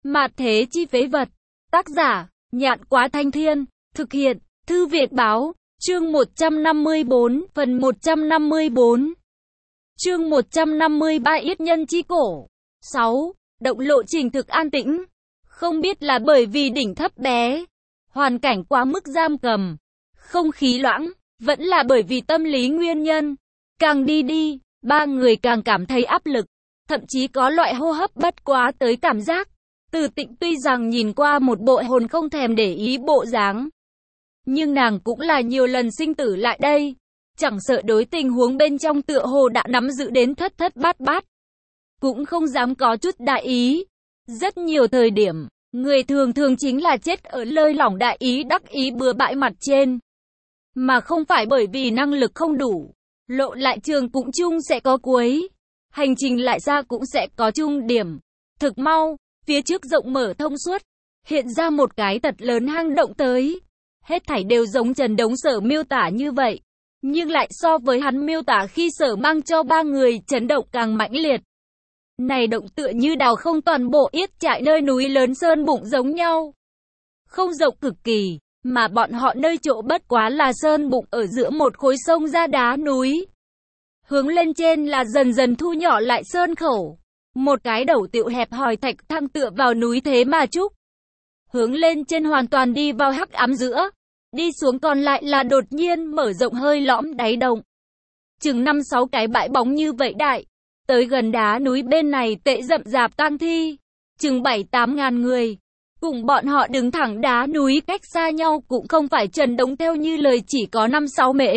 Mạt thế chi phế vật. Tác giả, Nhạn Quá Thanh Thiên. Thực hiện, Thư Việt Báo. Chương 154, phần 154. Chương 153 Yết nhân chi cổ. 6. Động lộ trình thực an tĩnh. Không biết là bởi vì đỉnh thấp bé, hoàn cảnh quá mức giam cầm, không khí loãng, vẫn là bởi vì tâm lý nguyên nhân. Càng đi, ba người càng cảm thấy áp lực, thậm chí có loại hô hấp bất quá tới cảm giác. Từ Tịnh tuy rằng nhìn qua một bộ hồn không thèm để ý bộ dáng, nhưng nàng cũng là nhiều lần sinh tử lại đây, chẳng sợ đối tình huống bên trong tựa hồ đã nắm giữ đến thất thất bát bát, cũng không dám có chút đại ý. Rất nhiều thời điểm, người thường chính là chết ở lơi lỏng đại ý đắc ý bừa bãi mặt trên, mà không phải bởi vì năng lực không đủ. Lộ lại trường cũng chung sẽ có cuối, hành trình lại xa cũng sẽ có chung điểm. Thực mau, phía trước rộng mở thông suốt, hiện ra một cái thật lớn hang động tới. Hết thảy đều giống Trần Đống Sở miêu tả như vậy, nhưng lại so với hắn miêu tả khi Sở mang cho ba người chấn động càng mãnh liệt. Này động tựa như đào không toàn bộ yết trại nơi núi lớn sơn bụng giống nhau. Không rộng cực kỳ, mà bọn họ nơi chỗ bất quá là sơn bụng ở giữa một khối sông ra đá núi. Hướng lên trên là dần dần thu nhỏ lại sơn khẩu. Một cái đầu tiệu hẹp hòi thạch thang tựa vào núi thế mà trúc. Hướng lên trên hoàn toàn đi vào hắc ám giữa. Đi xuống còn lại là đột nhiên mở rộng hơi lõm đáy động. Chừng 5-6 cái bãi bóng như vậy đại. Tới gần đá núi bên này tệ rậm rạp tang thi. Chừng 7-8 ngàn người. Cùng bọn họ đứng thẳng đá núi cách xa nhau cũng không phải Trần Đống theo như lời chỉ có 5-6 mễ.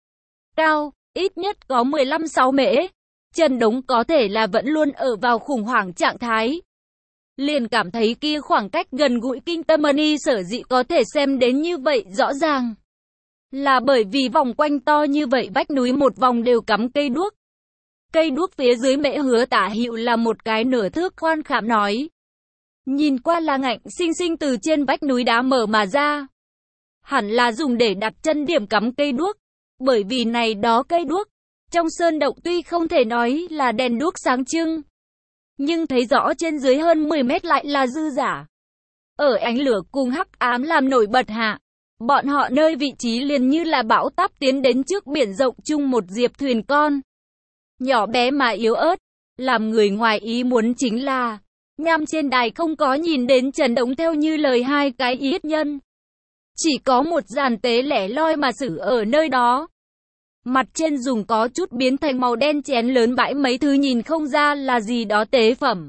Cao, ít nhất có 15-6 mễ. Trần Đống có thể là vẫn luôn ở vào khủng hoảng trạng thái. Liền cảm thấy kia khoảng cách gần gũi kinh tâm ni sở dĩ có thể xem đến như vậy rõ ràng. Là bởi vì vòng quanh to như vậy vách núi một vòng đều cắm cây đuốc. Cây đuốc phía dưới mễ hứa tả hiệu là một cái nửa thước khoan khảm nói. Nhìn qua là ngạnh xinh từ trên vách núi đá mở mà ra. Hẳn là dùng để đặt chân điểm cắm cây đuốc. Bởi vì này đó cây đuốc trong sơn động tuy không thể nói là đèn đuốc sáng trưng, nhưng thấy rõ trên dưới hơn 10 mét lại là dư giả. Ở ánh lửa cùng hắc ám làm nổi bật hạ, bọn họ nơi vị trí liền như là bão táp tiến đến trước biển rộng chung một diệp thuyền con. Nhỏ bé mà yếu ớt, làm người ngoài ý muốn chính là, nham trên đài không có nhìn đến Trần Đống theo như lời hai cái yết nhân. Chỉ có một dàn tế lẻ loi mà xử ở nơi đó. Mặt trên dùng có chút biến thành màu đen chén lớn bãi mấy thứ nhìn không ra là gì đó tế phẩm.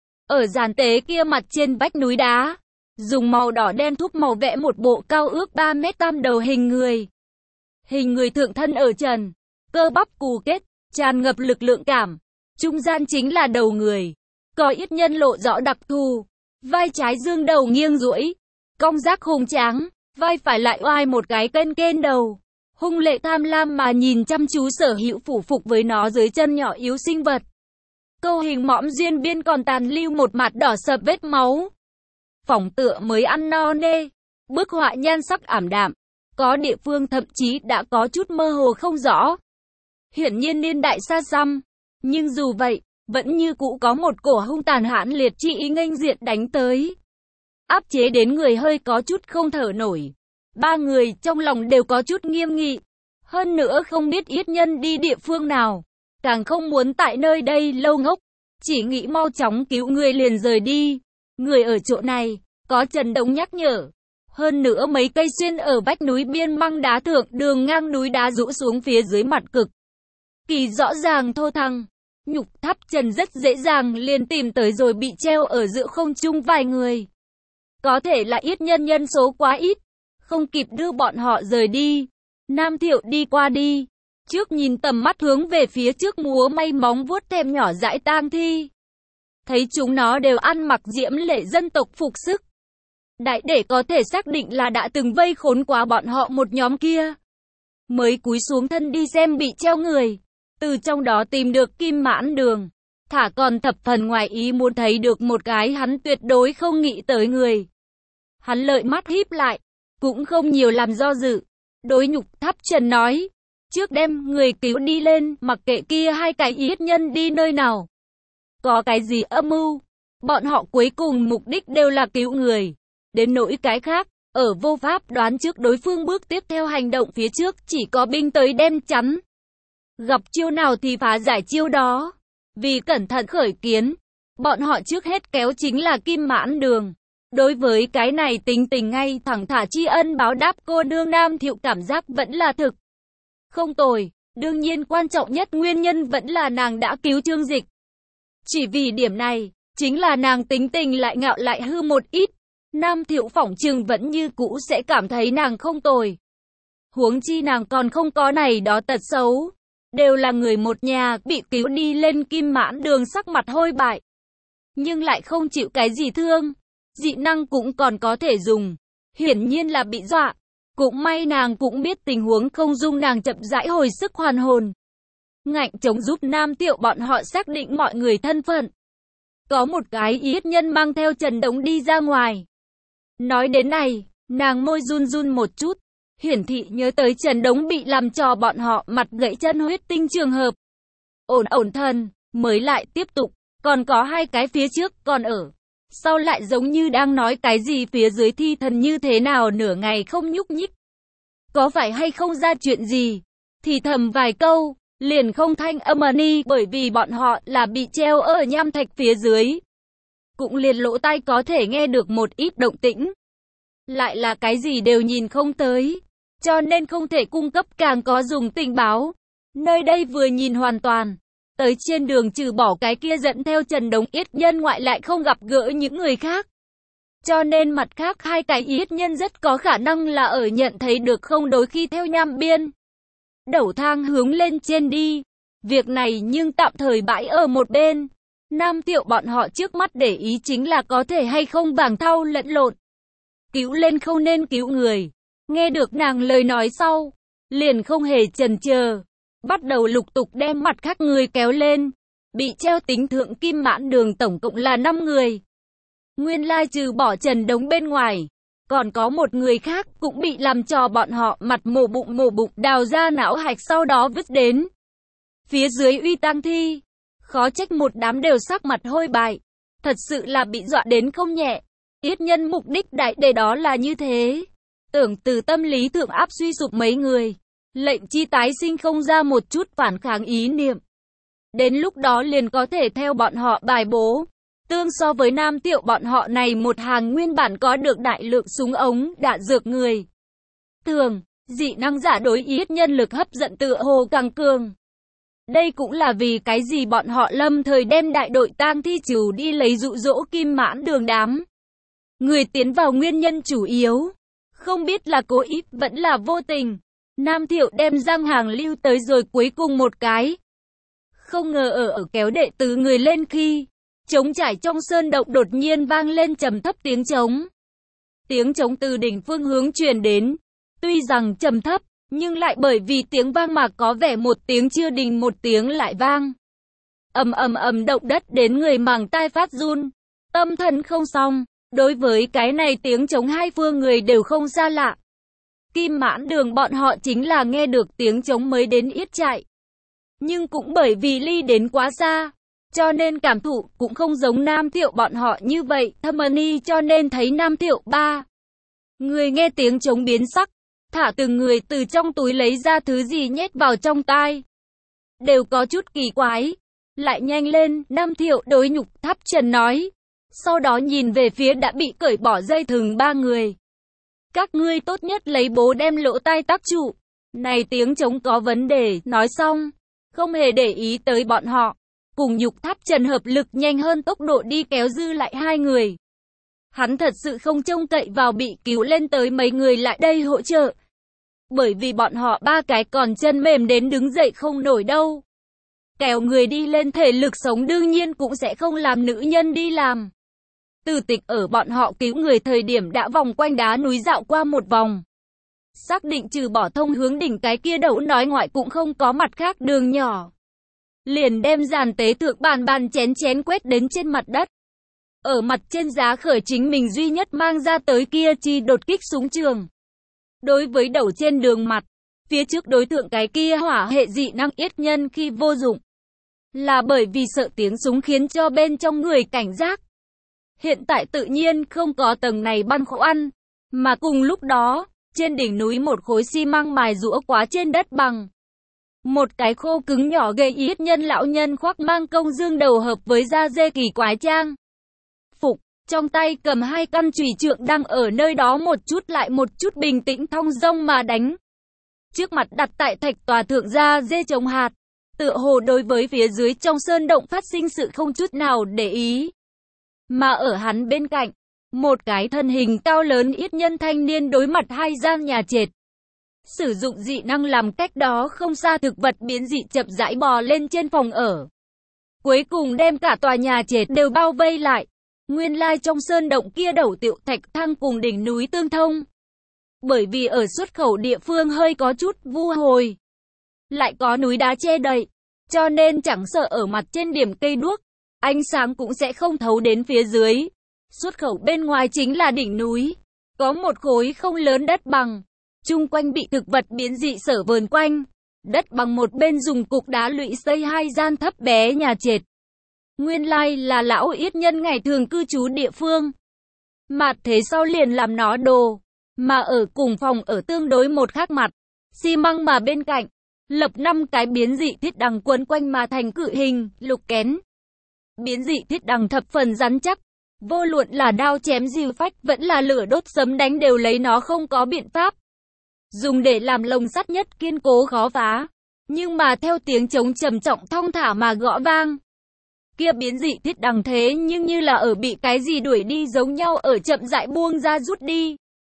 Ở giàn tế kia mặt trên vách núi đá, dùng màu đỏ đen thúc màu vẽ một bộ cao ước 3 mét tam đầu hình người. Hình người thượng thân ở trần, cơ bắp cù kết, tràn ngập lực lượng cảm. Trung gian chính là đầu người, có yết nhân lộ rõ đặc thù. Vai trái dương đầu nghiêng duỗi, cong giác hùng tráng, vai phải lại oai một cái kên đầu. Hung lệ tham lam mà nhìn chăm chú Sở Hữu phủ phục với nó dưới chân nhỏ yếu sinh vật. Câu hình mõm duyên biên còn tàn lưu một mặt đỏ sập vết máu. Phỏng tựa mới ăn no nê. Bức họa nhan sắc ảm đạm. Có địa phương thậm chí đã có chút mơ hồ không rõ. Hiển nhiên niên đại xa xăm. Nhưng dù vậy, vẫn như cũ có một cổ hung tàn hãn liệt chi ý nghênh diện đánh tới. Áp chế đến người hơi có chút không thở nổi. Ba người trong lòng đều có chút nghiêm nghị. Hơn nữa không biết yết nhân đi địa phương nào. Càng không muốn tại nơi đây lâu ngốc. Chỉ nghĩ mau chóng cứu người liền rời đi. Người ở chỗ này, có Trần Đống nhắc nhở. Hơn nữa mấy cây xuyên ở vách núi biên măng đá thượng đường ngang núi đá rũ xuống phía dưới mặt cực. Kỳ rõ ràng thô thăng. Nhục tháp Trần rất dễ dàng liền tìm tới rồi bị treo ở giữa không trung vài người. Có thể là yết nhân nhân số quá ít. Không kịp đưa bọn họ rời đi. Nam Thiệu đi qua đi. Trước nhìn tầm mắt hướng về phía trước múa may móng vuốt thèm nhỏ dãi tang thi. Thấy chúng nó đều ăn mặc diễm lệ dân tộc phục sức. Đại để có thể xác định là đã từng vây khốn quá bọn họ một nhóm kia. Mới cúi xuống thân đi xem bị treo người. Từ trong đó tìm được Kim Mãn Đường. Thả còn thập phần ngoài ý muốn thấy được một cái hắn tuyệt đối không nghĩ tới người. Hắn lợi mắt híp lại. Cũng không nhiều làm do dự. Đối Nhục Tháp Trần nói. Trước đem người cứu đi lên, mặc kệ kia hai cái yết nhân đi nơi nào. Có cái gì âm mưu. Bọn họ cuối cùng mục đích đều là cứu người. Đến nỗi cái khác, ở vô pháp đoán trước đối phương bước tiếp theo hành động phía trước, chỉ có binh tới đem chắn. Gặp chiêu nào thì phá giải chiêu đó. Vì cẩn thận khởi kiến, bọn họ trước hết kéo chính là Kim Mãn Đường. Đối với cái này tính tình ngay thẳng thả tri ân báo đáp cô nương Nam Thiệu cảm giác vẫn là thực không tồi. Đương nhiên quan trọng nhất nguyên nhân vẫn là nàng đã cứu Trương Dịch. Chỉ vì điểm này, chính là nàng tính tình lại ngạo lại hư một ít. Nam Thiệu phỏng chừng vẫn như cũ sẽ cảm thấy nàng không tồi. Huống chi nàng còn không có này đó tật xấu. Đều là người một nhà, bị cứu đi lên Kim Mãn Đường sắc mặt hôi bại. Nhưng lại không chịu cái gì thương. Dị năng cũng còn có thể dùng. Hiển nhiên là bị dọa. Cũng may nàng cũng biết tình huống không dung nàng chậm rãi hồi sức hoàn hồn. Ngạnh chống giúp Nam Thiệu bọn họ xác định mọi người thân phận. Có một cái yết nhân mang theo Trần Đống đi ra ngoài. Nói đến này, nàng môi run run một chút. Hiển thị nhớ tới Trần Đống bị làm cho bọn họ mặt gãy chân huyết tinh trường hợp. Ổn thần, mới lại tiếp tục. Còn có hai cái phía trước còn ở. Sau lại giống như đang nói cái gì phía dưới thi thần như thế nào nửa ngày không nhúc nhích. Có phải hay không ra chuyện gì? Thì thầm vài câu, liền không thanh âm ni bởi vì bọn họ là bị treo ở nham thạch phía dưới. Cũng liền lỗ tai có thể nghe được một ít động tĩnh. Lại là cái gì đều nhìn không tới. Cho nên không thể cung cấp càng có dùng tình báo. Nơi đây vừa nhìn hoàn toàn. Tới trên đường trừ bỏ cái kia dẫn theo Trần Đống yết nhân ngoại lại không gặp gỡ những người khác. Cho nên mặt khác hai cái yết nhân rất có khả năng là ở nhận thấy được không đối khi theo nham biên. Đẩu thang hướng lên trên đi. Việc này nhưng tạm thời bãi ở một bên. Nam Thiệu bọn họ trước mắt để ý chính là có thể hay không bảng thau lẫn lộn. Cứu lên không nên cứu người. Nghe được nàng lời nói sau. Liền không hề chần chờ. Bắt đầu lục tục đem mặt khác người kéo lên. Bị treo tính thượng Kim Mãn Đường tổng cộng là 5 người. Nguyên lai trừ bỏ Trần Đống bên ngoài. Còn có một người khác cũng bị làm cho bọn họ mặt mổ bụng đào ra não hạch sau đó vứt đến. Phía dưới uy tang thi. Khó trách một đám đều sắc mặt hôi bại. Thật sự là bị dọa đến không nhẹ. Yết nhân mục đích đại để đó là như thế. Tưởng từ tâm lý thượng áp suy sụp mấy người. Lệnh chi tái sinh không ra một chút phản kháng ý niệm. Đến lúc đó liền có thể theo bọn họ bài bố. Tương so với Nam Thiệu bọn họ này một hàng nguyên bản có được đại lượng súng ống, đạn dược người. Thường, dị năng giả đối yết nhân lực hấp dẫn tựa hồ càng cường. Đây cũng là vì cái gì bọn họ lâm thời đem đại đội tang thi trừ đi lấy dụ dỗ Kim Mãn Đường đám. Người tiến vào nguyên nhân chủ yếu. Không biết là cố ý vẫn là vô tình. Nam Thiệu đem Giang Hàng lưu tới rồi cuối cùng một cái. Không ngờ ở kéo đệ tứ người lên khi trống trải trong sơn động đột nhiên vang lên trầm thấp tiếng trống. Tiếng trống từ đỉnh phương hướng truyền đến. Tuy rằng trầm thấp, nhưng lại bởi vì tiếng vang mà có vẻ một tiếng chưa đình một tiếng lại vang. Ầm động đất đến người màng tai phát run. Tâm thần không xong. Đối với cái này tiếng trống hai phương người đều không xa lạ. Kim Mãn Đường bọn họ chính là nghe được tiếng trống mới đến yết trại. Nhưng cũng bởi vì ly đến quá xa, cho nên cảm thụ cũng không giống Nam Thiệu bọn họ như vậy. Thâm cho nên thấy Nam Thiệu ba người nghe tiếng trống biến sắc, thả từng người từ trong túi lấy ra thứ gì nhét vào trong tai. Đều có chút kỳ quái. Lại nhanh lên, Nam Thiệu đối Nhục Tháp Trần nói. Sau đó nhìn về phía đã bị cởi bỏ dây thừng 3 người. Các ngươi tốt nhất lấy bố đem lỗ tai tắc trụ. Này tiếng trống có vấn đề, nói xong. Không hề để ý tới bọn họ. Cùng Nhục Tháp Trần hợp lực nhanh hơn tốc độ đi kéo dư lại 2 người. Hắn thật sự không trông cậy vào bị cứu lên tới mấy người lại đây hỗ trợ. Bởi vì bọn họ 3 cái còn chân mềm đến đứng dậy không nổi đâu. Kéo người đi lên thể lực sống đương nhiên cũng sẽ không làm nữ nhân đi làm. Từ Tịch ở bọn họ cứu người thời điểm đã vòng quanh đá núi dạo qua một vòng. Xác định trừ bỏ thông hướng đỉnh cái kia đậu nói ngoại cũng không có mặt khác đường nhỏ. Liền đem giàn tế thượng bàn chén quét đến trên mặt đất. Ở mặt trên giá khởi chính mình duy nhất mang ra tới kia chi đột kích súng trường. Đối với đầu trên đường mặt, phía trước đối tượng cái kia hỏa hệ dị năng yết nhân khi vô dụng. Là bởi vì sợ tiếng súng khiến cho bên trong người cảnh giác. hiện tại tự nhiên không có tầng này băn khoăn, mà cùng lúc đó, trên đỉnh núi một khối xi măng mài rũa quá trên đất bằng. Một cái khô cứng nhỏ gầy yết nhân lão nhân khoác mang công dương đầu hợp với da dê kỳ quái trang phục, trong tay cầm hai căn chùy trượng đang ở nơi đó một chút lại một chút bình tĩnh thong dong mà đánh. Trước mặt đặt tại thạch tòa thượng da dê trồng hạt, tựa hồ đối với phía dưới trong sơn động phát sinh sự không chút nào để ý. Mà ở hắn bên cạnh, một cái thân hình cao lớn yết nhân thanh niên đối mặt hai gian nhà trệt. Sử dụng dị năng làm cách đó không xa thực vật biến dị chậm rãi bò lên trên phòng ở. Cuối cùng đem cả tòa nhà trệt đều bao vây lại. Nguyên lai trong sơn động kia đẩu tiệu thạch thang cùng đỉnh núi tương thông. Bởi vì ở xuất khẩu địa phương hơi có chút vu hồi, lại có núi đá che đậy, cho nên chẳng sợ ở mặt trên điểm cây đuốc, ánh sáng cũng sẽ không thấu đến phía dưới. Xuất khẩu bên ngoài chính là đỉnh núi, có một khối không lớn đất bằng, chung quanh bị thực vật biến dị sở vờn quanh. Đất bằng một bên dùng cục đá lụy xây hai gian thấp bé nhà trệt. Nguyên lai là lão yết nhân ngày thường cư trú địa phương. Mặt thế sau liền làm nó đồ, mà ở cùng phòng ở tương đối một khác mặt, xi măng mà bên cạnh, lập 5 cái biến dị thiết đằng quấn quanh mà thành cự hình, lục kén. Biến dị thiết đằng thập phần rắn chắc, vô luận là đao chém dìu phách vẫn là lửa đốt sấm đánh đều lấy nó không có biện pháp. Dùng để làm lồng sắt nhất kiên cố khó phá, nhưng mà theo tiếng trống trầm trọng thong thả mà gõ vang. Kia biến dị thiết đằng thế nhưng như là ở bị cái gì đuổi đi giống nhau ở chậm rãi buông ra rút đi.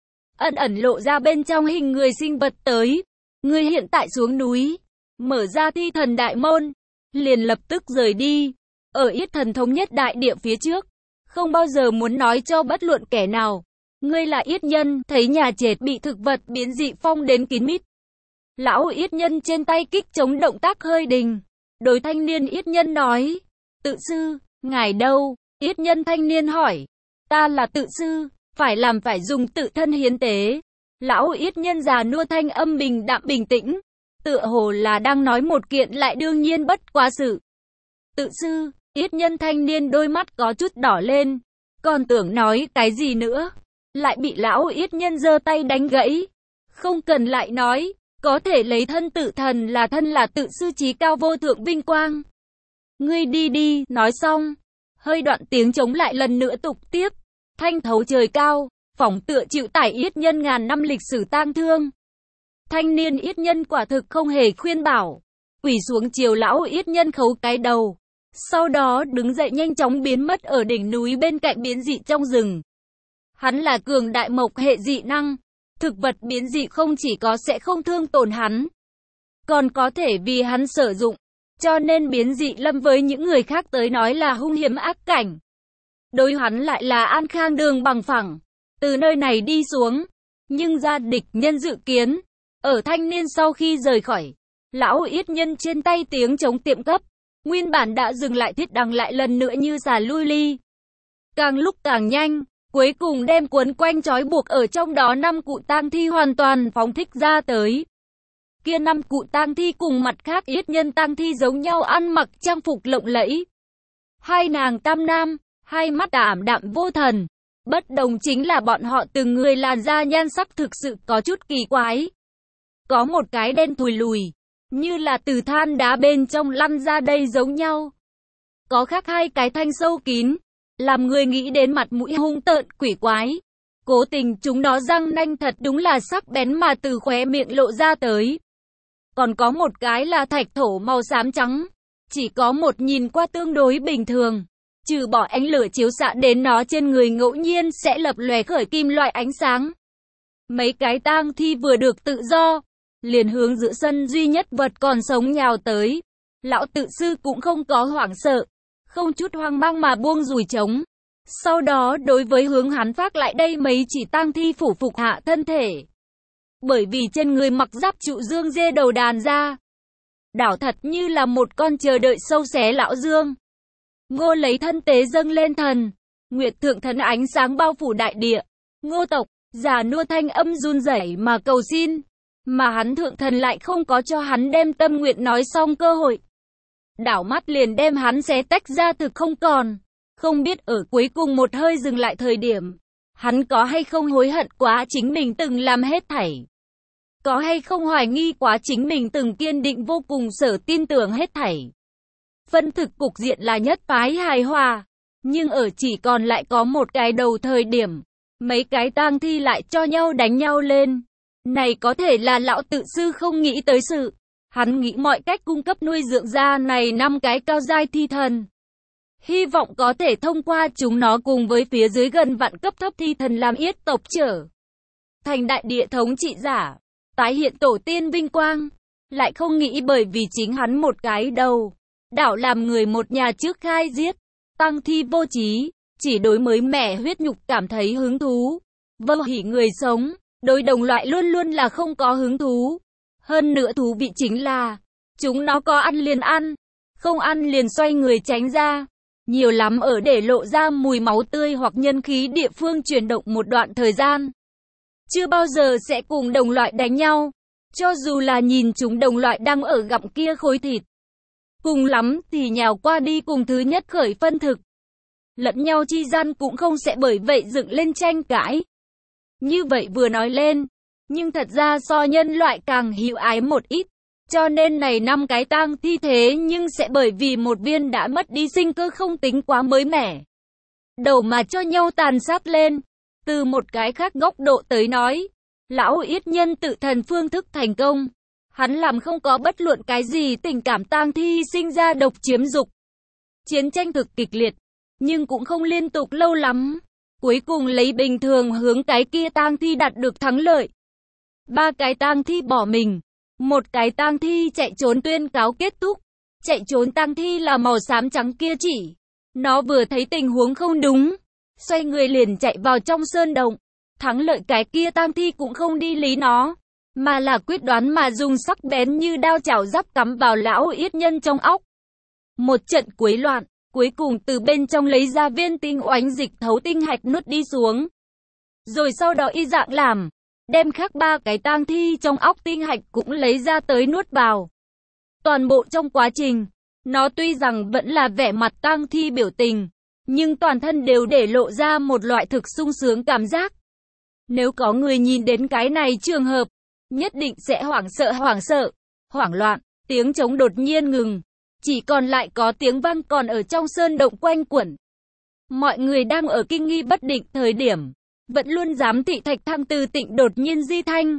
Ẩn ẩn lộ ra bên trong hình người sinh vật tới. Người hiện tại xuống núi, mở ra thi thần đại môn, liền lập tức rời đi. Ở yết thần thống nhất đại địa phía trước, không bao giờ muốn nói cho bất luận kẻ nào. Ngươi là yết nhân, thấy nhà trệt bị thực vật biến dị phong đến kín mít. Lão yết nhân trên tay kích chống động tác hơi đình. Đối thanh niên yết nhân nói, tự sư, ngài đâu? Yết nhân thanh niên hỏi, ta là tự sư, phải làm phải dùng tự thân hiến tế. Lão yết nhân già nua thanh âm bình đạm bình tĩnh, tựa hồ là đang nói một kiện lại đương nhiên bất quá sự. Tự sư, yết nhân thanh niên đôi mắt có chút đỏ lên, còn tưởng nói cái gì nữa, lại bị lão yết nhân giơ tay đánh gãy. Không cần lại nói, có thể lấy thân tự thần là thân là tự sư trí cao vô thượng vinh quang. Ngươi đi đi, nói xong, hơi đoạn tiếng trống lại lần nữa tục tiếp, thanh thấu trời cao, phỏng tựa chịu tải yết nhân ngàn năm lịch sử tang thương. Thanh niên yết nhân quả thực không hề khuyên bảo, quỳ xuống chiều lão yết nhân khấu cái đầu, sau đó đứng dậy nhanh chóng biến mất ở đỉnh núi bên cạnh biến dị trong rừng. Hắn là cường đại mộc hệ dị năng, thực vật biến dị không chỉ có sẽ không thương tổn hắn, còn có thể vì hắn sử dụng, cho nên biến dị lâm với những người khác tới nói là hung hiểm ác cảnh. Đối hắn lại là an khang đường bằng phẳng, từ nơi này đi xuống, nhưng ra địch nhân dự kiến. Ở thanh niên sau khi rời khỏi, lão yết nhân trên tay tiếng chống tiệm cấp, nguyên bản đã dừng lại thiết đằng lại lần nữa như xà lui ly. Càng lúc càng nhanh, cuối cùng đem cuốn quanh trói buộc ở trong đó 5 cụ tang thi hoàn toàn phóng thích ra tới. Kia 5 cụ tang thi cùng mặt khác yết nhân tang thi giống nhau ăn mặc trang phục lộng lẫy. Hai nàng tam nam, hai mắt ảm đạm vô thần. Bất đồng chính là bọn họ từng người làn da nhan sắc thực sự có chút kỳ quái. Có một cái đen thùi lùi, như là từ than đá bên trong lăn ra đây giống nhau. Có khác hai cái thanh sâu kín, làm người nghĩ đến mặt mũi hung tợn quỷ quái. Cố tình chúng nó răng nanh thật đúng là sắc bén mà từ khóe miệng lộ ra tới. Còn có một cái là thạch thổ màu xám trắng, chỉ có một nhìn qua tương đối bình thường. Trừ bỏ ánh lửa chiếu xạ đến nó trên người ngẫu nhiên sẽ lập lòe khởi kim loại ánh sáng. Mấy cái tang thi vừa được tự do, liền hướng giữa sân duy nhất vật còn sống nhào tới. Lão tự sư cũng không có hoảng sợ, không chút hoang mang mà buông dùi trống. Sau đó đối với hướng hắn phát lại đây mấy chỉ tang thi phủ phục hạ thân thể. Bởi vì trên người mặc giáp trụ dương dê đầu đàn ra, đảo thật như là một con chờ đợi sâu xé lão dương. Ngô lấy thân tế dâng lên thần, nguyệt thượng thần ánh sáng bao phủ đại địa. Ngô tộc, già nua thanh âm run rẩy mà cầu xin, mà hắn thượng thần lại không có cho hắn đem tâm nguyện nói xong cơ hội. Đảo mắt liền đem hắn xé tách ra thực không còn. Không biết ở cuối cùng một hơi dừng lại thời điểm, hắn có hay không hối hận quá chính mình từng làm hết thảy? Có hay không hoài nghi quá chính mình từng kiên định vô cùng sở tin tưởng hết thảy? Phân thực cục diện là nhất phái hài hòa, nhưng ở chỉ còn lại có một cái đầu thời điểm, mấy cái tang thi lại cho nhau đánh nhau lên. Này có thể là lão tự sư không nghĩ tới sự. Hắn nghĩ mọi cách cung cấp nuôi dưỡng ra này 5 cái cao giai thi thần. Hy vọng có thể thông qua chúng nó cùng với phía dưới gần vạn cấp thấp thi thần làm yết tộc trở thành đại địa thống trị giả, tái hiện tổ tiên vinh quang. Lại không nghĩ bởi vì chính hắn một cái đầu đảo làm người một nhà trước khai giết, tăng thi vô trí, chỉ đối mới mẻ huyết nhục cảm thấy hứng thú. Vô hỉ người sống, đối đồng loại luôn luôn là không có hứng thú. Hơn nữa thú vị chính là, chúng nó có ăn liền ăn, không ăn liền xoay người tránh ra. Nhiều lắm ở để lộ ra mùi máu tươi hoặc nhân khí địa phương chuyển động một đoạn thời gian. Chưa bao giờ sẽ cùng đồng loại đánh nhau, cho dù là nhìn chúng đồng loại đang ở gặm kia khối thịt. Cùng lắm thì nhào qua đi cùng thứ nhất khởi phân thực. Lẫn nhau chi gian cũng không sẽ bởi vậy dựng lên tranh cãi. Như vậy vừa nói lên, nhưng thật ra so nhân loại càng hữu ái một ít. Cho nên này 5 cái tang thi thế nhưng sẽ bởi vì một viên đã mất đi sinh cơ không tính quá mới mẻ. Đầu mà cho nhau tàn sát lên. Từ một cái khác góc độ tới nói, lão yết nhân tự thần phương thức thành công. Hắn làm không có bất luận cái gì tình cảm tang thi sinh ra độc chiếm dục. Chiến tranh thực kịch liệt, nhưng cũng không liên tục lâu lắm. Cuối cùng lấy bình thường hướng cái kia tang thi đạt được thắng lợi. 3 cái tang thi bỏ mình. Một cái tang thi chạy trốn tuyên cáo kết thúc. Chạy trốn tang thi là màu xám trắng kia chỉ. Nó vừa thấy tình huống không đúng, xoay người liền chạy vào trong sơn động. Thắng lợi cái kia tang thi cũng không đi lý nó, mà là quyết đoán mà dùng sắc bén như đao chảo giáp cắm vào lão yết nhân trong óc. Một trận quấy loạn, cuối cùng từ bên trong lấy ra viên tinh oánh dịch thấu tinh hạch nuốt đi xuống. Rồi sau đó y dạng làm, đem khác 3 cái tang thi trong óc tinh hạch cũng lấy ra tới nuốt vào. Toàn bộ trong quá trình, nó tuy rằng vẫn là vẻ mặt tang thi biểu tình, nhưng toàn thân đều để lộ ra một loại thực sung sướng cảm giác. Nếu có người nhìn đến cái này trường hợp, nhất định sẽ hoảng sợ, hoảng loạn, tiếng trống đột nhiên ngừng. Chỉ còn lại có tiếng vang còn ở trong sơn động quanh quẩn. Mọi người đang ở kinh nghi bất định thời điểm, vẫn luôn giám thị Thạch Thăng Từ Tịnh đột nhiên di thanh.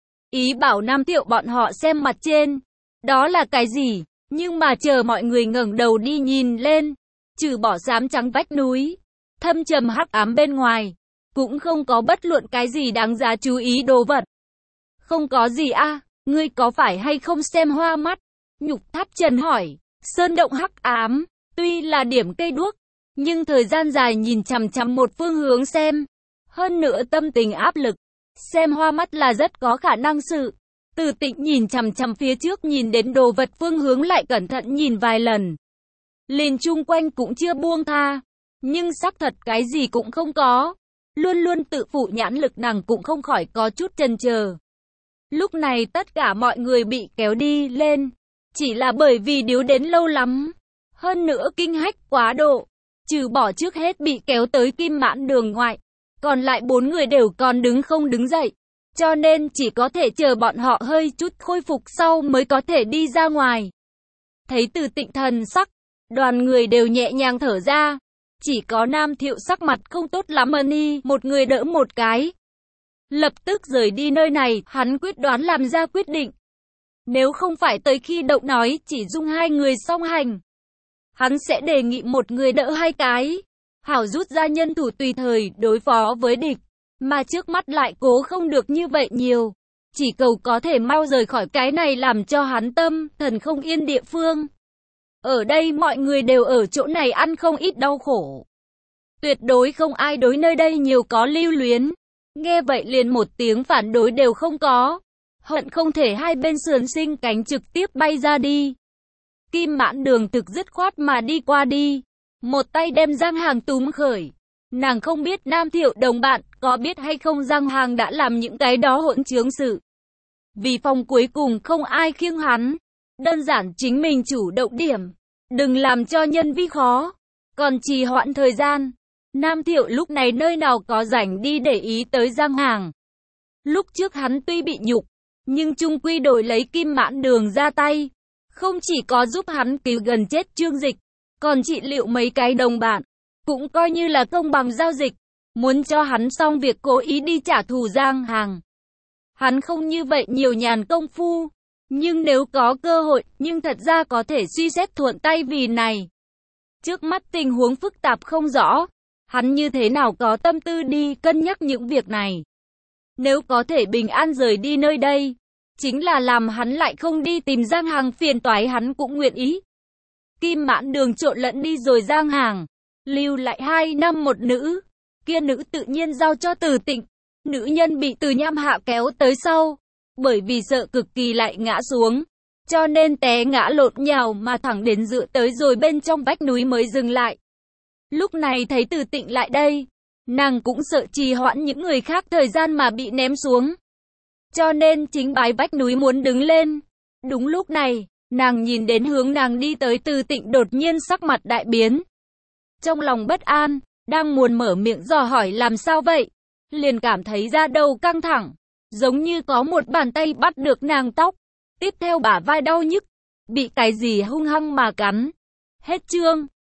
Ý bảo Nam Thiệu bọn họ xem mặt trên, đó là cái gì, nhưng mà chờ mọi người ngẩng đầu đi nhìn lên, trừ bỏ xám trắng vách núi, thâm trầm hắc ám bên ngoài, cũng không có bất luận cái gì đáng giá chú ý đồ vật. Không có gì a, ngươi có phải hay không xem hoa mắt? Nhục Tháp Trần hỏi. Sơn động hắc ám, tuy là điểm cây đuốc, nhưng thời gian dài nhìn chằm chằm một phương hướng xem. Hơn nữa tâm tình áp lực, xem hoa mắt là rất có khả năng sự. Từ Tịnh nhìn chằm chằm phía trước nhìn đến đồ vật phương hướng lại cẩn thận nhìn vài lần. Liền chung quanh cũng chưa buông tha, nhưng xác thật cái gì cũng không có. Luôn luôn tự phụ nhãn lực nàng cũng không khỏi có chút chần chờ. Lúc này tất cả mọi người bị kéo đi lên, chỉ là bởi vì điếu đến lâu lắm. Hơn nữa kinh hách quá độ, trừ bỏ trước hết bị kéo tới Kim Mãn Đường ngoại, còn lại 4 người đều còn đứng không đứng dậy. Cho nên chỉ có thể chờ bọn họ hơi chút khôi phục sau mới có thể đi ra ngoài. Thấy Từ Tịnh thần sắc, đoàn người đều nhẹ nhàng thở ra. Chỉ có Nam Thiệu sắc mặt không tốt lắm y, một người đỡ một cái. Lập tức rời đi nơi này, hắn quyết đoán làm ra quyết định. Nếu không phải tới khi động nói chỉ dung 2 người song hành, hắn sẽ đề nghị một người đỡ 2 cái, hảo rút ra nhân thủ tùy thời đối phó với địch. Mà trước mắt lại cố không được như vậy nhiều, chỉ cầu có thể mau rời khỏi cái này làm cho hắn tâm thần không yên địa phương. Ở đây mọi người đều ở chỗ này ăn không ít đau khổ. Tuyệt đối không ai đối nơi đây nhiều có lưu luyến. Nghe vậy liền một tiếng phản đối đều không có. Hận không thể hai bên sườn sinh cánh trực tiếp bay ra đi. Kim Mãn Đường thực dứt khoát mà đi qua đi. Một tay đem Giang Hàng túm khởi. Nàng không biết Nam Thiệu đồng bạn có biết hay không Giang Hàng đã làm những cái đó hỗn trướng sự. Vì phòng cuối cùng không ai khiêng hắn. Đơn giản chính mình chủ động điểm. Đừng làm cho nhân vi khó. còn trì hoãn thời gian. Nam Thiệu lúc này nơi nào có rảnh đi để ý tới Giang Hàng. Lúc trước hắn tuy bị nhục, nhưng chung quy đổi lấy Kim Mãn Đường ra tay. Không chỉ có giúp hắn cứu gần chết Trương Dịch, còn trị liệu mấy cái đồng bạn. Cũng coi như là công bằng giao dịch. Muốn cho hắn xong việc cố ý đi trả thù Giang Hàng. Hắn không như vậy nhiều nhàn công phu. Nhưng nếu có cơ hội, nhưng thật ra có thể suy xét thuận tay vì này. Trước mắt tình huống phức tạp không rõ. Hắn như thế nào có tâm tư đi cân nhắc những việc này. Nếu có thể bình an rời đi nơi đây, chính là làm hắn lại không đi tìm Giang Hàng phiền toái hắn cũng nguyện ý. Kim Mãn Đường trộn lẫn đi rồi Giang Hàng, lưu lại 2 nam một nữ. Kia nữ tự nhiên giao cho Từ Tịnh. Nữ nhân bị Từ Nham Hạ kéo tới sau, bởi vì sợ cực kỳ lại ngã xuống, cho nên té ngã lộn nhào mà thẳng đến dựa tới rồi bên trong vách núi mới dừng lại. Lúc này thấy Từ Tịnh lại đây, nàng cũng sợ trì hoãn những người khác thời gian mà bị ném xuống. Cho nên chính bái vách núi muốn đứng lên. Đúng lúc này, nàng nhìn đến hướng nàng đi tới Từ Tịnh đột nhiên sắc mặt đại biến. Trong lòng bất an, đang muốn mở miệng dò hỏi làm sao vậy, liền cảm thấy da đầu căng thẳng, giống như có một bàn tay bắt được nàng tóc. Tiếp theo bả vai đau nhức, bị cái gì hung hăng mà cắn. Hết chương.